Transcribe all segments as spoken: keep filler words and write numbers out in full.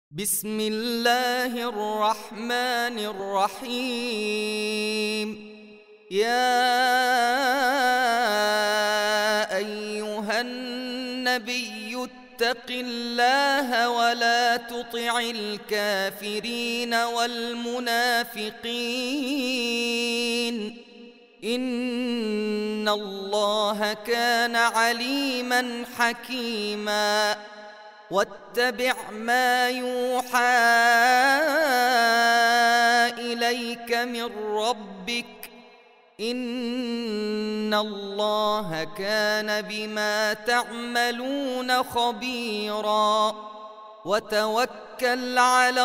بسم الله الرحمن الرحيم. يا أيها النبي اتق الله ولا تطع الكافرين والمنافقين إن الله كان عليما حكيما. واتبع ما يوحى إليك من ربك إن الله كان بما تعملون خبيرا. وتوكل على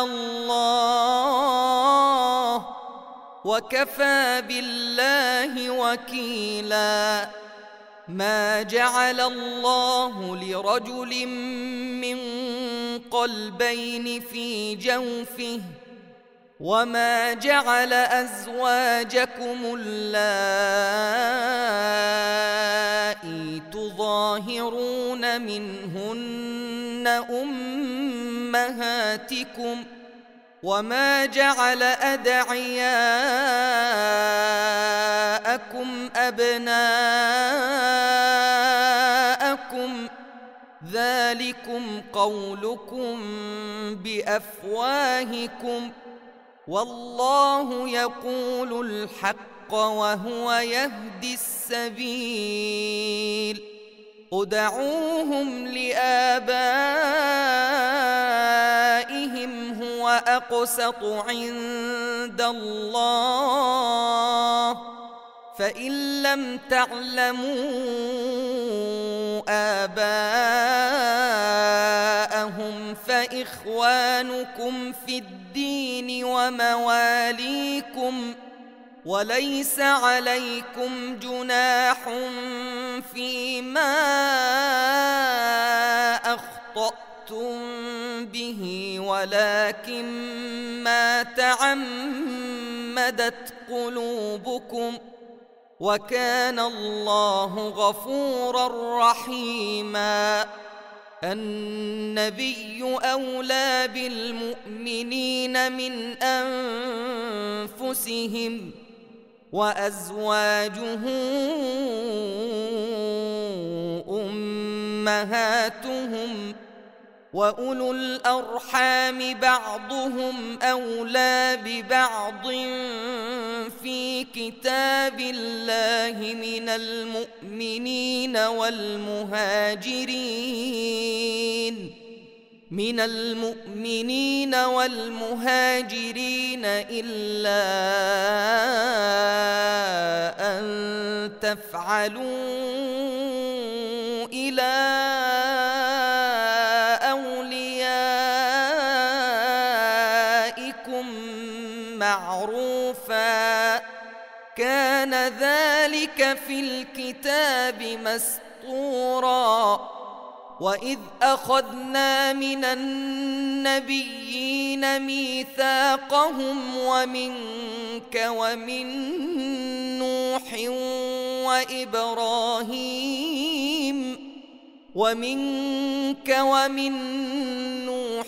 الله وكفى بالله وكيلا. ما جعل الله لرجل من قلبين في جوفه وما جعل أزواجكم اللائي تظاهرون منهن أمهاتكم وما جعل أدعياءكم أبناءكم ذلكم قولكم بأفواهكم والله يقول الحق وهو يهدي السبيل. ادعوهم لآبائهم هو أقسط عند الله فإن لم تعلموا آباءهم فإخوانكم في الدين ومواليكم وليس عليكم جناح فيما أخطأتم به ولكن ما تعمدت قلوبكم وكان الله غفورا رحيما. النبي أولى بالمؤمنين من أنفسهم وأزواجه أمهاتهم وأولو الأرحام بعضهم أولى ببعض في كتاب الله من المؤمنين والمهاجرين من المؤمنين والمهاجرين إلا أن تفعلوا إلى أوليائكم معروفا كان ذلك في الكتاب مسطورا. وإذ أخذنا من النبيين ميثاقهم ومنك ومن نوح وإبراهيم ومنك ومن نوح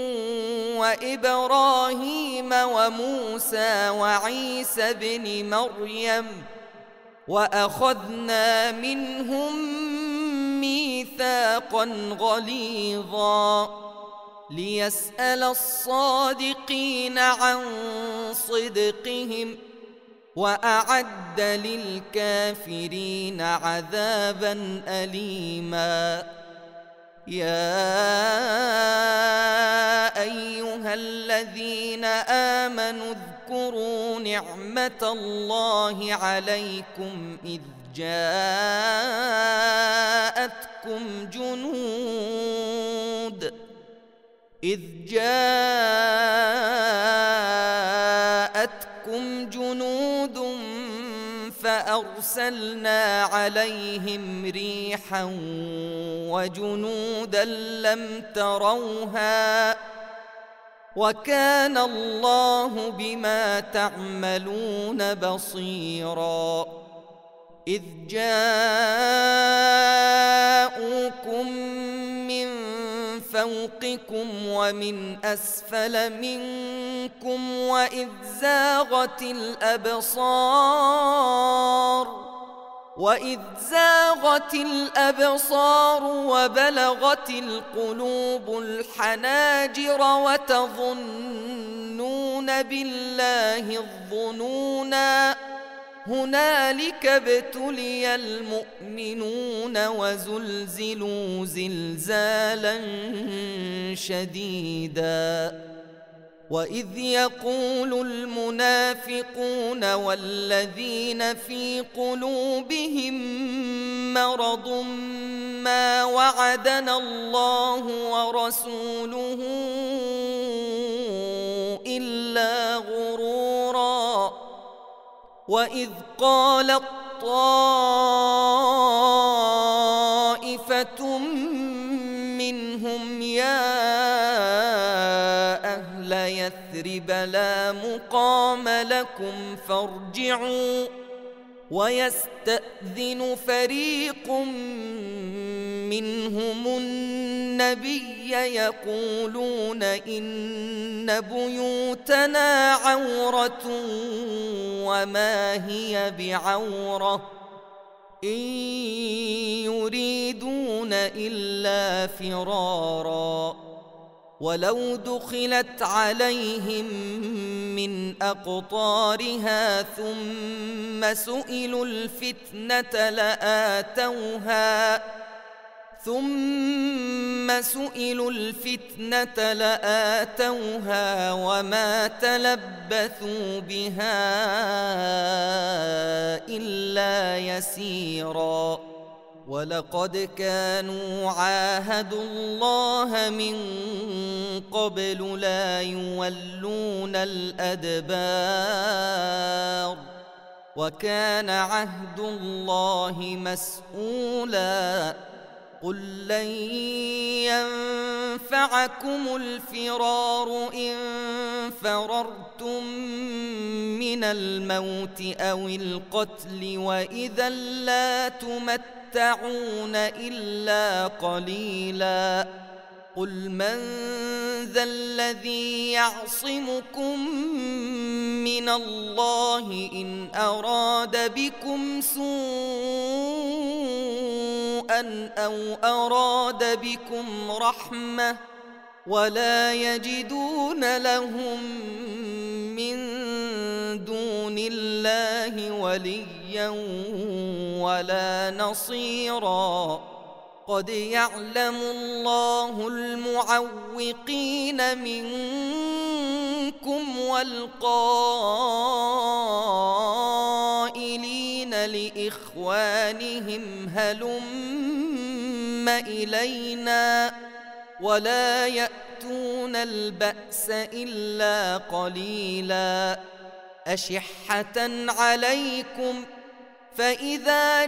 وإبراهيم وموسى وعيسى ابن مريم وأخذنا منهم ميثاقا غليظا ليسأل الصادقين عن صدقهم وأعد للكافرين عذابا أليما. يا أيها الذين آمنوا اذكروا نعمة الله عليكم إذ جاءتكم جنود إذ جاءتكم جنود فأرسلنا عليهم ريحا وجنودا لم تروها وكان الله بما تعملون بصيرا. إذ جاءوكم من فوقكم ومن أسفل منكم وإذ زاغت الأبصار وإذ زاغت الأبصار وبلغت القلوب الحناجر وتظنون بالله الظنونا هنالك ابتلي المؤمنون وزلزلوا زلزالا شديدا وإذ يقول المنافقون والذين في قلوبهم مرض ما وعدنا الله ورسوله إلا غرورا وإذ قالت طائفة منهم يا أهل يثرب لا مقام لكم فارجعوا ويستأذن فريق منهم النبي يقولون إن بيوتنا عورة وما هي بعورة إن يريدون إلا فرارا ولو دخلت عليهم من أقطارها ثم سئلوا الفتنة لآتوها ثم سئلوا الفتنة لآتوها وما تلبثوا بها إلا يسيرا ولقد كانوا عاهدوا الله من قبل لا يولون الأدبار وكان عهد الله مسؤولا قل لن ينفعكم الفرار إن فررتم من الموت أو القتل وإذا لا تمتعون إلا قليلا قل من ذا الذي يعصمكم من الله إن أراد بكم سوءا أو أراد بكم رحمة ولا يجدون لهم من دون الله وليا ولا نصيرا قد يعلم الله المعوقين منكم والقائلين لإخوانهم هلم إلينا ولا يأتون البأس إلا قليلا أشحة عليكم فإذا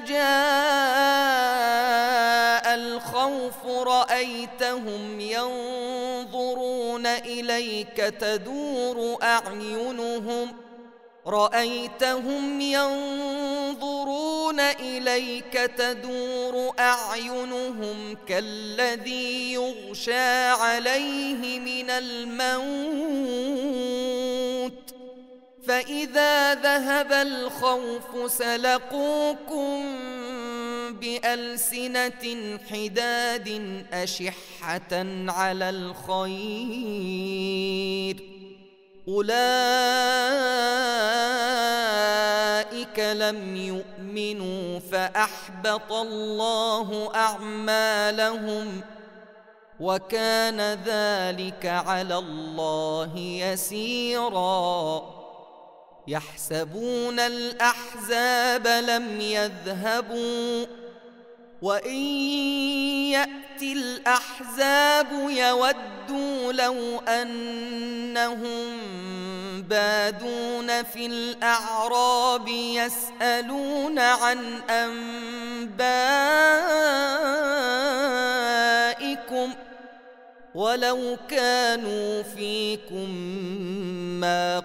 جاء الخوف رأيتهم ينظرون إليك تدور أعينهم رأيتهم ينظرون إليك تدور أعينهم كالذي يغشى عليه من الموت فإذا ذهب الخوف سلقوكم بألسنة حداد أشحة على الخير أولئك لم يؤمنوا فأحبط الله أعمالهم وكان ذلك على الله يسيرا يحسبون الأحزاب لم يذهبوا وإن يأتي الأحزاب يودوا لو أنهم بادون في الأعراب يسألون عن أنبائكم ولو كانوا فيكم ما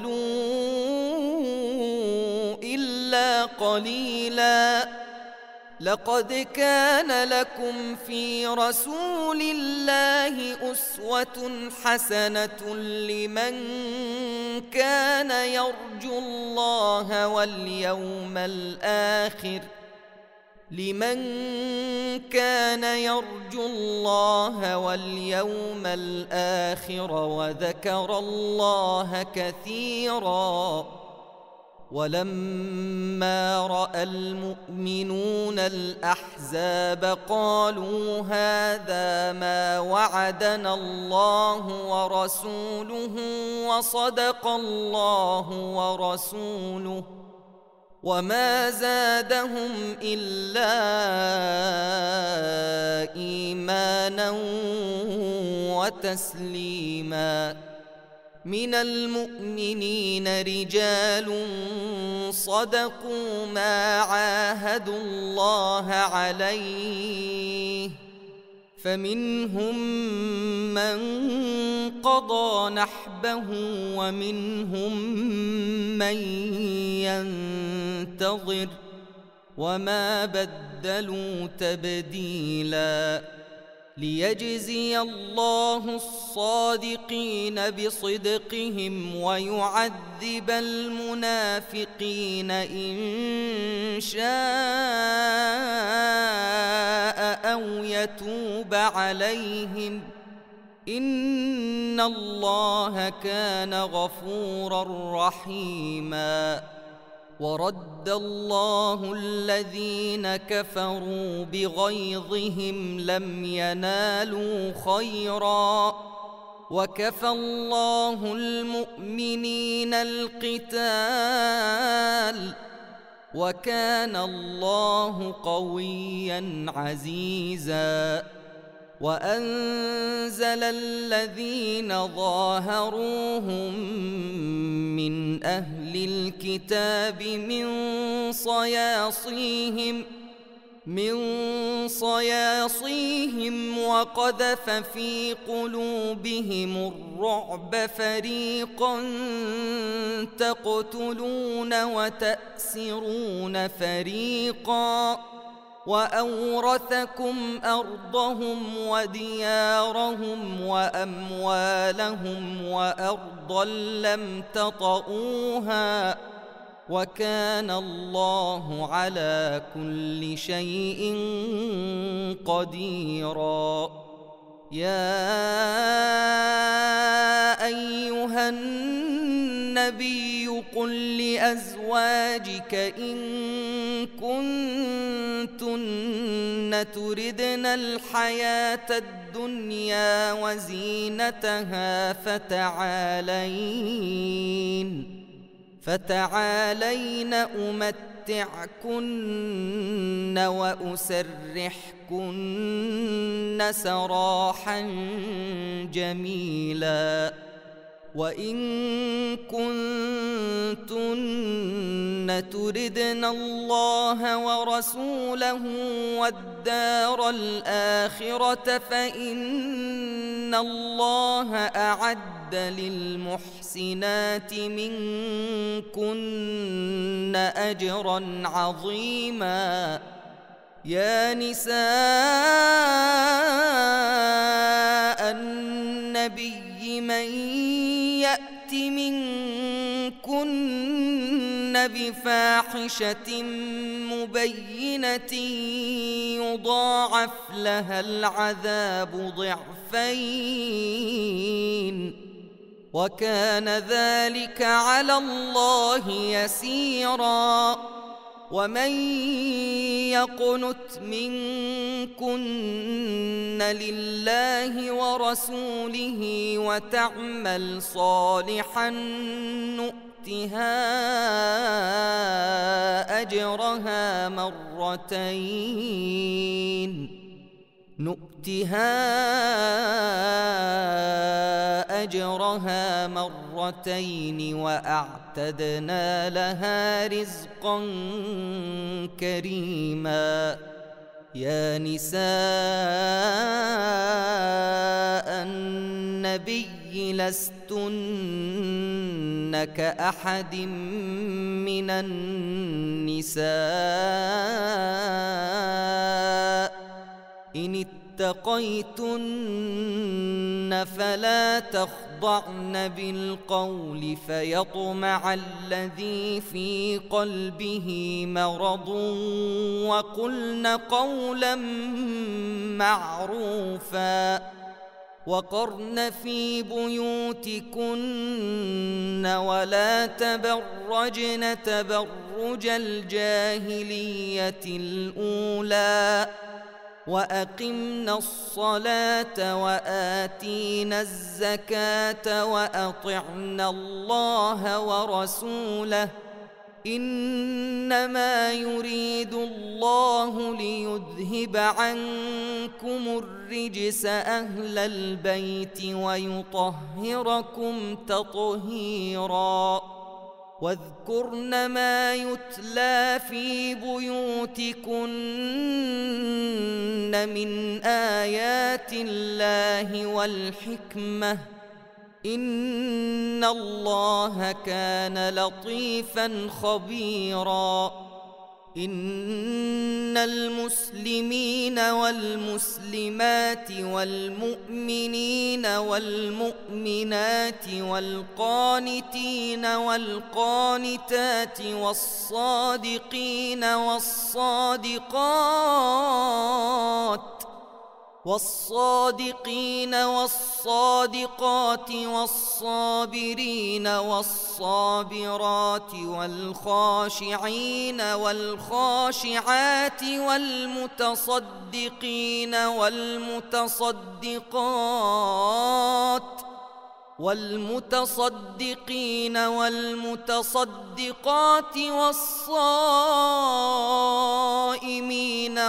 قاتلوا إلا قليلا لقد كان لكم في رسول الله أسوة حسنة لمن كان يرجو الله واليوم الآخر لمن كان يرجو الله واليوم الآخر وذكر الله كثيرا. ولما رأى المؤمنون الأحزاب قالوا هذا ما وعدنا الله ورسوله وصدق الله ورسوله وما زادهم إلا إيمانا وتسليما. من المؤمنين رجال صدقوا ما عاهدوا الله عليه فمنهم من قضى نحبه ومنهم من ينتظر وما بدلوا تبديلا. ليجزي الله الصادقين بصدقهم ويعذب المنافقين إن شاء أو يتوب عليهم إن الله كان غفورا رحيما. ورد الله الذين كفروا بغيظهم لم ينالوا خيرا وكفى الله المؤمنين القتال وكان الله قويا عزيزا. وأنزل الذين ظاهروهم من أهل الكتاب من صياصيهم من صياصيهم وقذف في قلوبهم الرعب فريقا تقتلون وتأسرون فريقا وأورثكم أرضهم وديارهم وأموالهم وأرضا لم تطئوها وكان الله على كل شيء قديرا. يا أيها النبي قل لأزواجك إن كنتن تردن الحياة الدنيا وزينتها فتعالين فتعالين أمتعكن وأسرحكن سراحا جميلا. وإن كنتن تردن الله ورسوله والدار الآخرة فإن الله أعد للمحسنات منكن أجرا عظيما. يا نساء النبي من يأت منكن بفاحشة مبينة يضاعف لها العذاب ضعفين وكان ذلك على الله يسيرا. ومن يقنت منكن لله ورسوله وتعمل صالحا نؤتها أجرها مرتين نؤتها أجرها مرتين وأعتدنا لها رزقا كريما. يا نساء النبي النبي لستن كأحد من النساء إن اتقيتن فلا تخضعن بالقول فيطمع الذي في قلبه مرض وقلن قولا معروفا وقرن في بيوتكن ولا تبرجن تبرج الجاهلية الأولى وأقمنا الصلاة وآتينا الزكاة وأطعنا الله ورسوله إنما يريد الله ليذهب عنكم الرجس أهل البيت ويطهركم تطهيرا واذكرن ما يتلى في بيوتكن من آيات الله والحكمة إن الله كان لطيفا خبيرا إن المسلمين والمسلمات والمؤمنين والمؤمنات والقانتين والقانتات والصادقين والصادقات والصادقين والصادقات والصابرين والصابرات والخاشعين والخاشعات والمتصدقين والمتصدقات والمتصدقين والمتصدقات والصائمين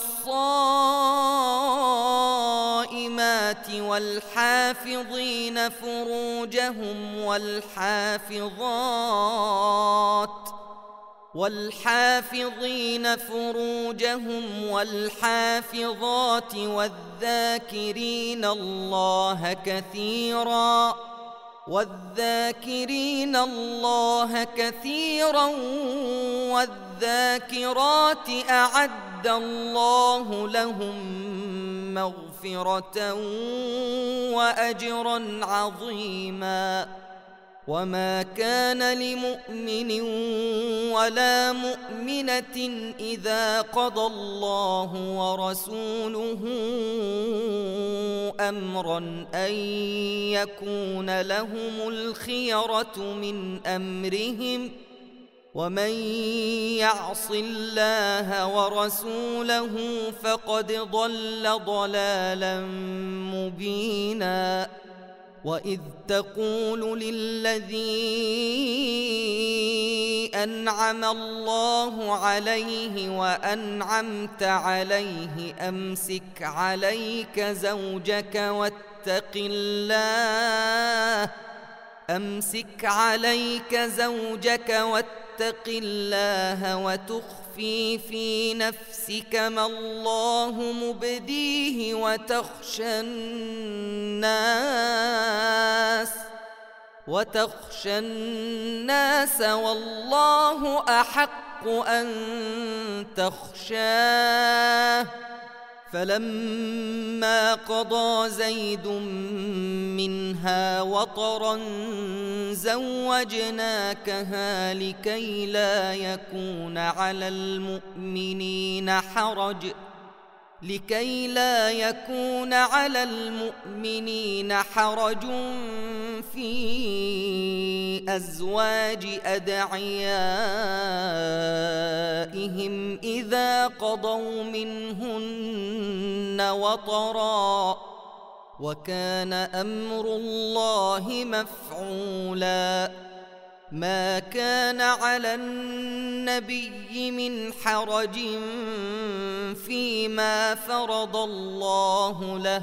والصائمات والحافظين فروجهم والحافظات والحافظين فروجهم والحافظات والذاكرين الله كثيرا والذاكرين الله كثيرا والذاكرات أعد الله لهم مغفرة وأجرا عظيما وما كان لمؤمن ولا مؤمنة إذا قضى الله ورسوله أمرا أن يكون لهم الخيرة من أمرهم ومن يعص الله ورسوله فقد ضل ضلالا مبينا وإذ تقول للذي أنعم الله عليه وأنعمت عليه أمسك عليك زوجك واتق الله أمسك عليك زوجك واتق الله وتخفي في نفسك ما الله مبديه وتخشى الناس وتخشى الناس والله أحق أن تخشاه فلما قضى زيد منها وطرا زوجناكها لكي لا يكون على المؤمنين حرج لكي لا يكون على المؤمنين حرج في أزواج أدعيائهم إذا قضوا منهن وطرا وكان أمر الله مفعولا ما كان على النبي من حرج فيما فرض الله له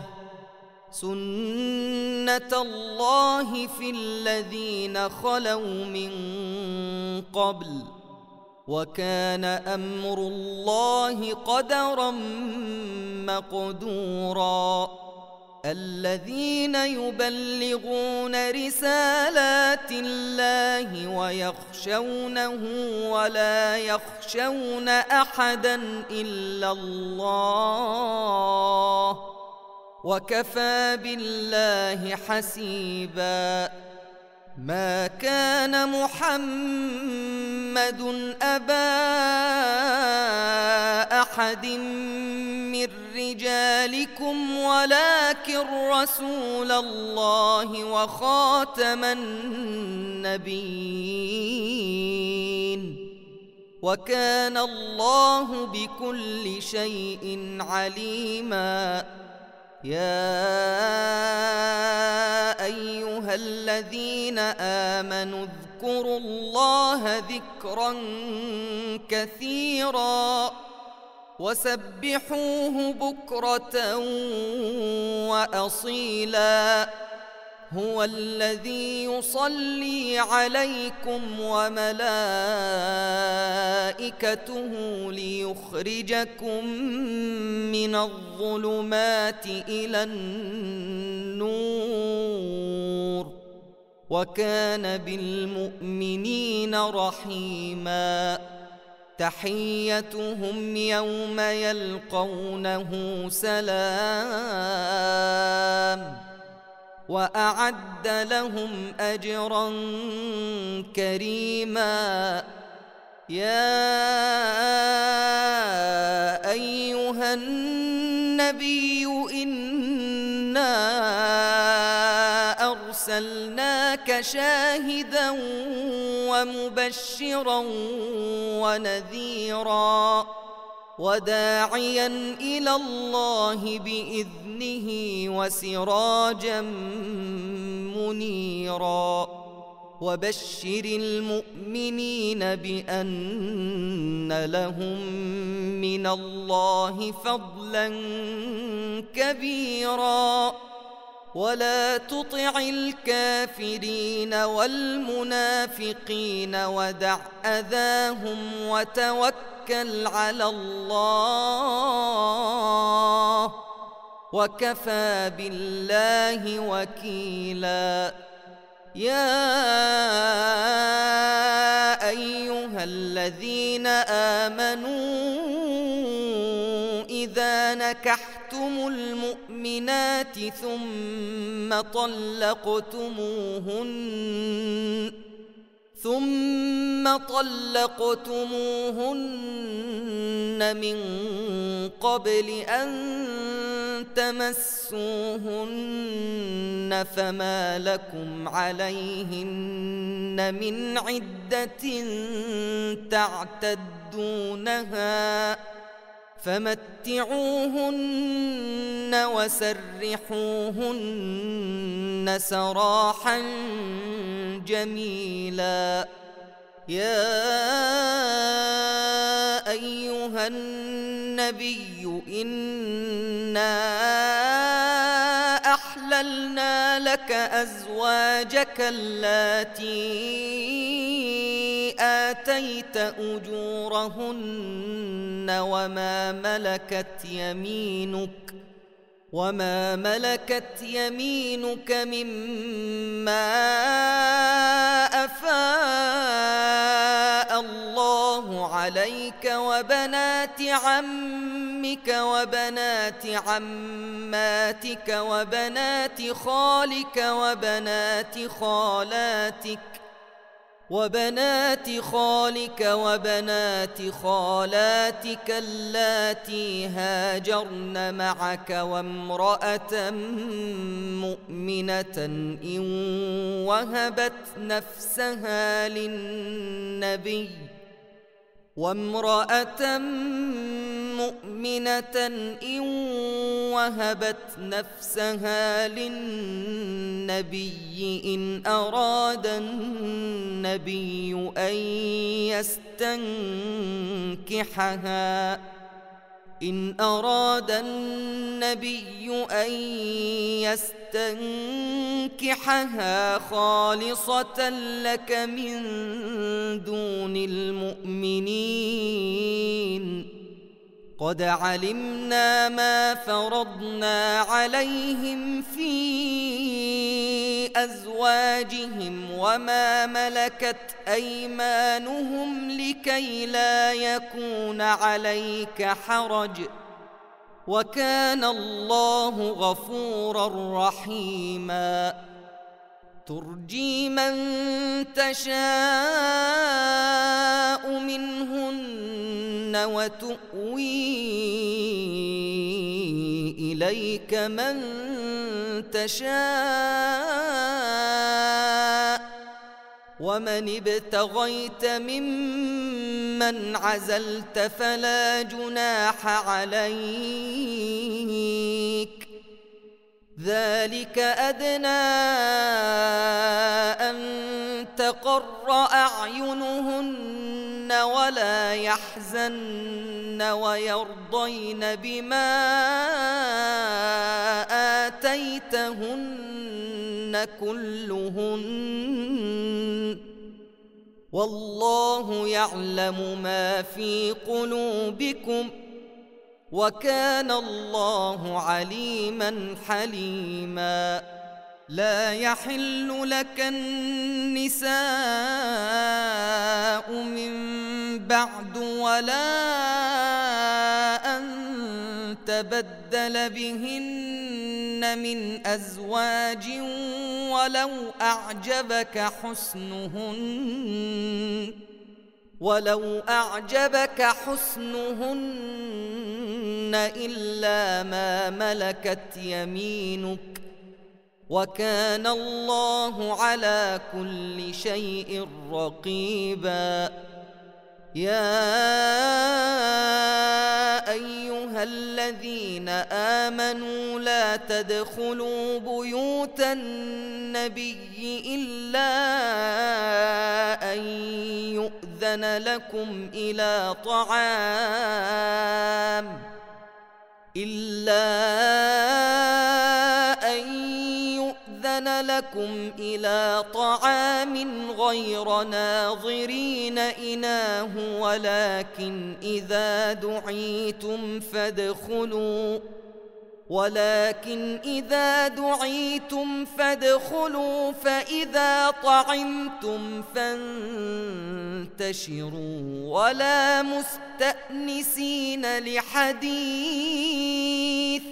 سنة الله في الذين خلوا من قبل وكان أمر الله قدرا مقدورا الذين يبلغون رسالات الله ويخشونه ولا يخشون أحدا إلا الله وكفى بالله حسيبا. ما كان محمد أبا أحد من رجالكم ولكن رسول الله وخاتم النبيين وكان الله بكل شيء عليما. يا أيها الذين آمنوا اذكروا الله ذكرا كثيرا وسبحوه بكرة وأصيلا. هو الذي يصلي عليكم وملائكته ليخرجكم من الظلمات إلى النور وكان بالمؤمنين رحيما. تحيتهم يوم يلقونه سلام وأعد لهم أجرا كريما. يا أيها النبي إنا أرسلناك شاهدا ومبشرا ونذيرا وداعيا إلى الله بإذنه وسراجا منيرا. وبشر المؤمنين بأن لهم من الله فضلا كبيرا. ولا تطع الكافرين والمنافقين ودع أذاهم وتوكل على الله وكفى بالله وكيلا. يا أيها الذين آمنوا إذا نكحتم المؤمنات ثم طلقتموهن ثم طلقتموهن من قبل أن تمسوهن فما لكم عليهن من عدة تعتدونها فمتعوهن وسرحوهن سراحا جميلا. يا أيها النبي إنا أحللنا لك أزواجك اللاتي آتيت أجورهن وما ملكت يمينك وما ملكت يمينك مما أفاء الله عليك وبنات عمك وبنات عماتك وبنات خالك وبنات خالاتك وبنات خالك وبنات خالاتك اللاتي هاجرن معك وامرأة مؤمنة إن وهبت نفسها للنبي وامرأة مؤمنة إن وهبت نفسها للنبي إن أراد النبي أن يستنكحها إن أراد النبي أن يستنكحها خالصة لك من دون المؤمنين قد علمنا ما فرضنا عليهم في أزواجهم وما ملكت أيمانهم لكي لا يكون عليك حرج وكان الله غفورا رحيما ترجي من تشاء منهن وتؤوي إليك من تشاء ومن ابتغيت ممن عزلت فلا جناح عليك ذلك أدنى أن تقر أعينهن ولا يحزن ويرضين بما آتيتهن كلهن والله يعلم ما في قلوبكم وكان الله عليما حليما لا يحل لك النساء من بعد ولا أن تبدل بهن من أزواج ولو أعجبك حسنهن ولو أعجبك حسنهن إلا ما ملكت يمينك وكان الله على كل شيء رقيبا يا أيها الذين آمنوا لا تدخلوا بيوت النبي إلا أن يؤذن لكم إلى طعام إلا أن يؤذن لكم إلى طعام غير ناظرين إناه ولكن إذا دعيتم فادخلوا ولكن إذا دعيتم فادخلوا فإذا طعمتم فانتشروا ولا مستأنسين لحديث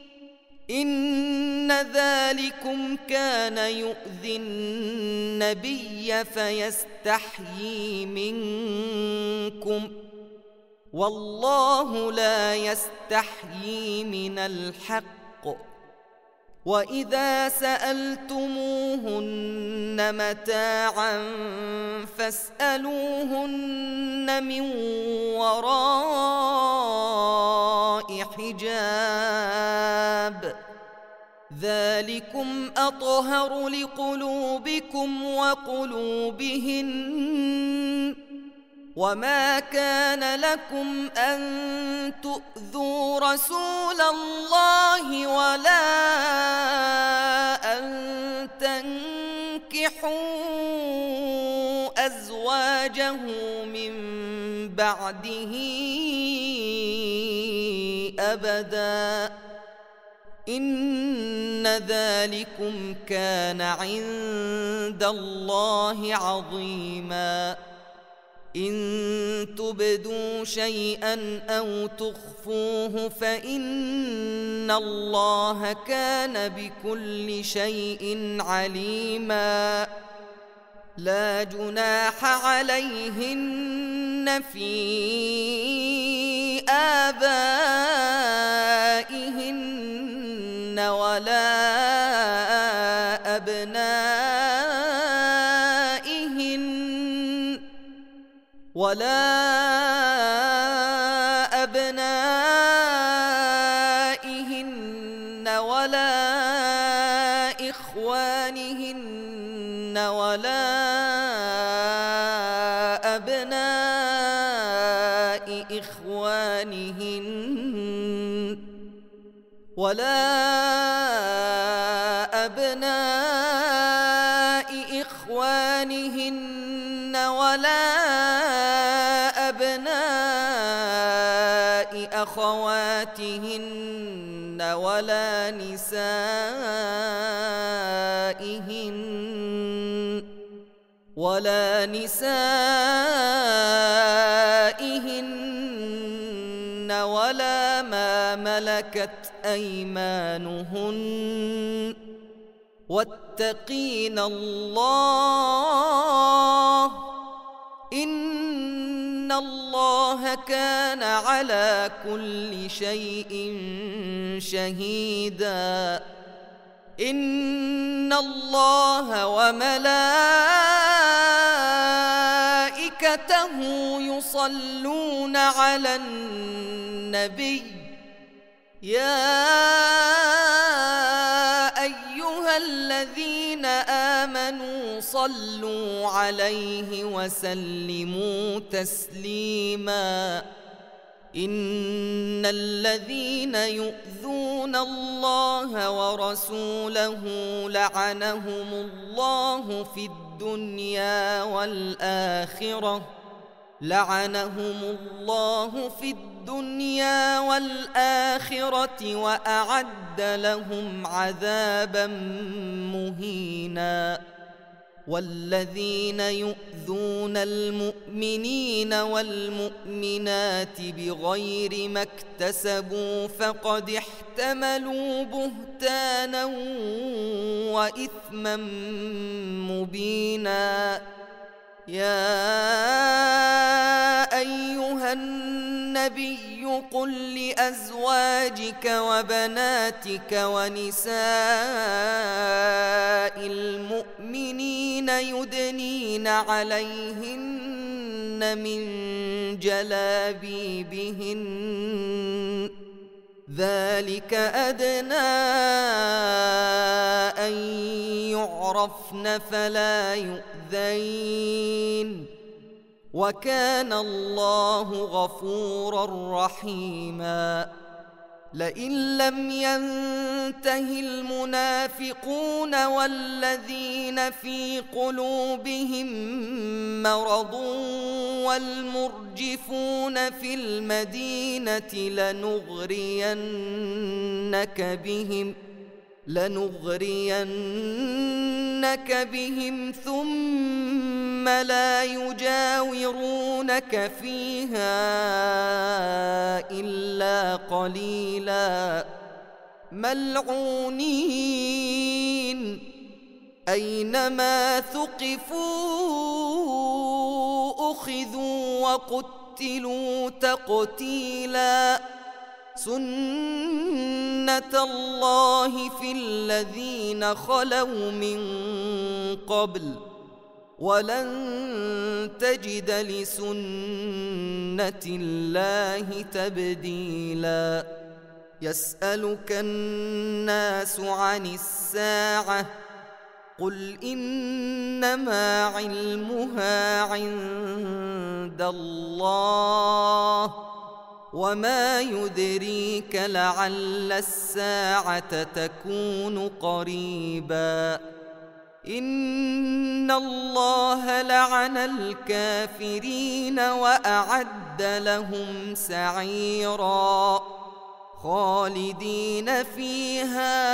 إن ذلكم كان يؤذي النبي فيستحيي منكم والله لا يستحيي من الحق وإذا سألتموهن متاعا فاسألوهن من وراء حجاب ذلكم أطهر لقلوبكم وقلوبهن وما كان لكم أن تؤذوا رسول الله ولا أن تنكحوا أزواجه من بعده أبدا إن ذلكم كان عند الله عظيما إن تبدوا شيئا أو تخفوه فإن الله كان بكل شيء عليما لا جناح عليهن في آبائهن ولا أبنائهن ولا أبنائهن ولا إخوانهن ولا أبناء إخوانهن ولا أبناء إخوانهن ولا أبناء أخوانهن نسائهن ولا نسائهن ولا ما ملكت أيمانهن واتقين الله إن الله كان على كل شيء شهيدا إن الله وملائكته يصلون على النبي يا أيها الذين آمنوا صلوا عليه وسلموا تسليما إن الذين يؤذون الله ورسوله لعنهم الله في الدنيا والآخرة لعنهم الله في الدنيا والآخرة وأعد لهم عذابا مهينا والذين يؤذون المؤمنين والمؤمنات بغير ما اكتسبوا فقد احتملوا بهتانا وإثما مبينا يا أيها النبي قل لأزواجك وبناتك ونساء المؤمنين يدنين عليهن من جلابيبهن ذلك أدنى أن يعرفن فلا يؤذين وكان الله غفورا رحيما لئن لم ينته المنافقون والذين في قلوبهم مرض والمرجفون في المدينة لنغرينك بهم لنغرينك بهم ثم لا يجاورونك فيها إلا قليلا ملعونين أينما ثقفوا أخذوا وقتلوا تقتيلا سنة الله في الذين خلوا من قبل ولن تجد لسنة الله تبديلا يسألك الناس عن الساعة قل إنما علمها عند الله وما يدريك لعل الساعة تكون قريبا إن الله لعن الكافرين وأعد لهم سعيرا خالدين فيها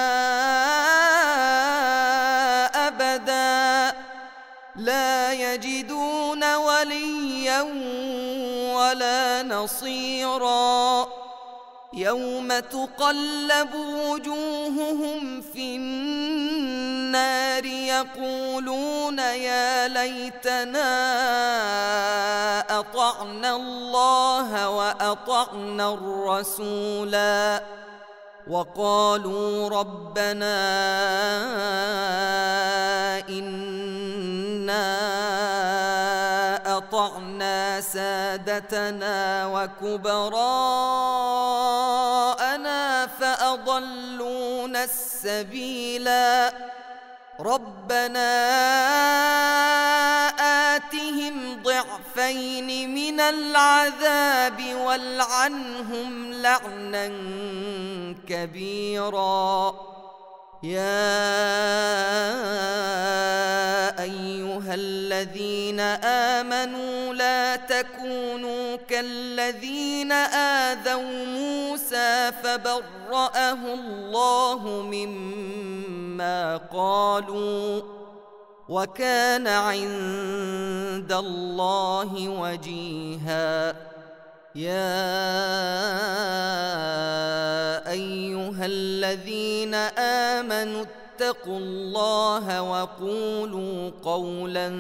أبدا لا يجدون وليا ولا نصيرا يوم تقلب وجوههم في النار يقولون يا ليتنا أطعنا الله وأطعنا الرسولا وقالوا ربنا إنا أطعنا سادتنا وكبراءنا فأضلونا السبيلا ربنا آتهم ضعفين من العذاب والعنهم لعنا كبيرا يا أيها الذين آمنوا لا تكونوا كالذين آذوا موسى فبرأه الله مما قالوا وكان عند الله وجيها. يا أيها الذين آمنوا اتقوا الله وقولوا قولا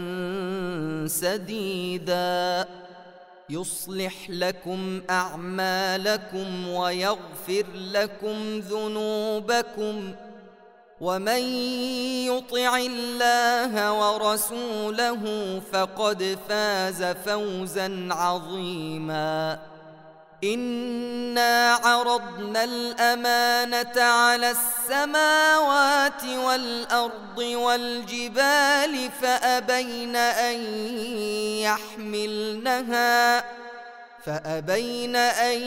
سديدا يصلح لكم أعمالكم ويغفر لكم ذنوبكم ومن يطع الله ورسوله فقد فاز فوزا عظيما. إنا عرضنا الأمانة على السماوات والأرض والجبال فأبين أن يحملنها فأبين أن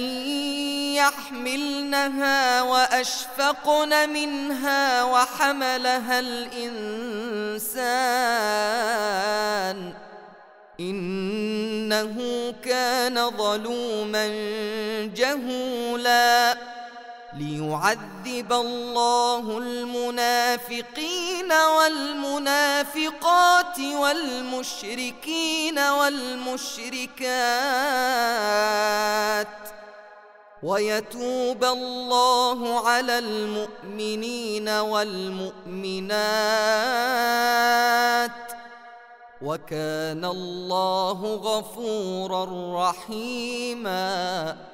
يحملنها وأشفقن منها وحملها الإنسان إنه كان ظلوما جهولا. ليعذب الله المنافقين والمنافقات والمشركين والمشركات ويتوب الله على المؤمنين والمؤمنات وكان الله غفورا رحيما.